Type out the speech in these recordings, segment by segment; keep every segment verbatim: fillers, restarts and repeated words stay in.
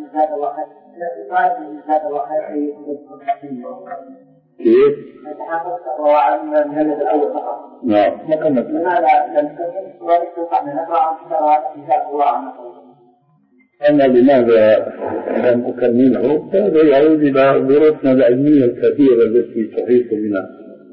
جزاك الله خير جزاك الله خير أي كيف؟ يتحقق التقوى من المجلد الأول فقط. نعم. لماذا لم تكن ونستطيع أن نقرأ عن جزاك الله عنه؟ أما لماذا لم أكمله؟ هذا يعود إلى ظروفنا العلمية الكثيرة التي تحيط بنا.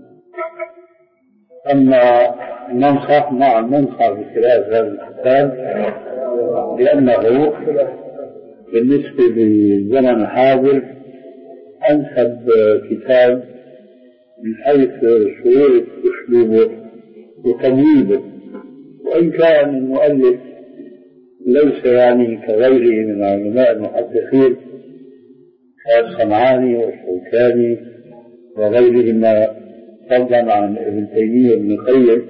أما ننصح نعم ننصح بقراءة هذا الكتاب لأنه بالنسبة للزمن الحاضر أنسب كتاب من حيث سهولة أسلوبه وتمويله، وإن كان المؤلف ليس يعني كغيره من علماء المحدثين كالصنعاني والشوكاني وغيرهما فضلا عن ابن تيمية وابن القيم،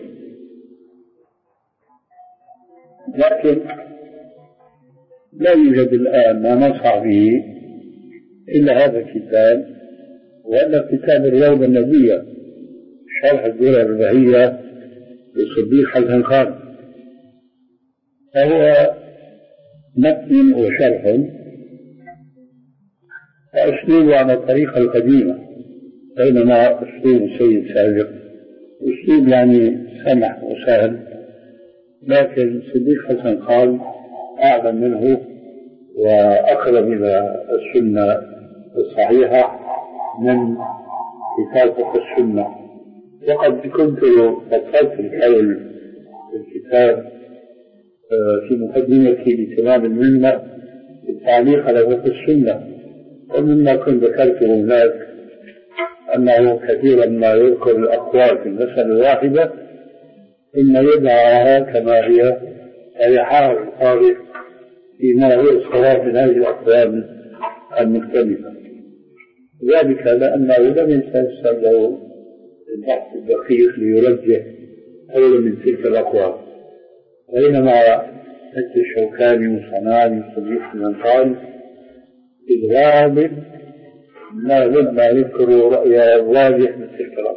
لكن لا يوجد الآن ما ننصح به إلا هذا الكتاب، وهذا كتاب الروضة النبوية شرح الدرر البهية للصديق حسن خان، فهو متن وشرح وأسلوبه على الطريقة القديمة، بينما أسلوب السيد سابق أسلوب يعني سمح وسهل، لكن صديق حسن خان أعلم منه وأقرب إلى السنة الصحيحة من كتاب فقه السنة. وقد كنت فكرت الحول في الكتاب في مقدمتي لتمام المنة التعليق على فقه السنة، ومما كنت ذكرته هناك أنه كثيرا ما يذكر الأقوال في المسألة الواحدة إن يدعاها كما هي ويحاول القارئ فيما هو الصواب من هذه الأقوال المختلفة، ذلك لأنه لم يتيسر له البحث الدقيق ليرجح قولا من تلك الأقوال، بينما مثل الشوكاني وصنعاني وصديق من قال الغالب لا بد ما يذكر رأي الراجح من تلك الأقوال.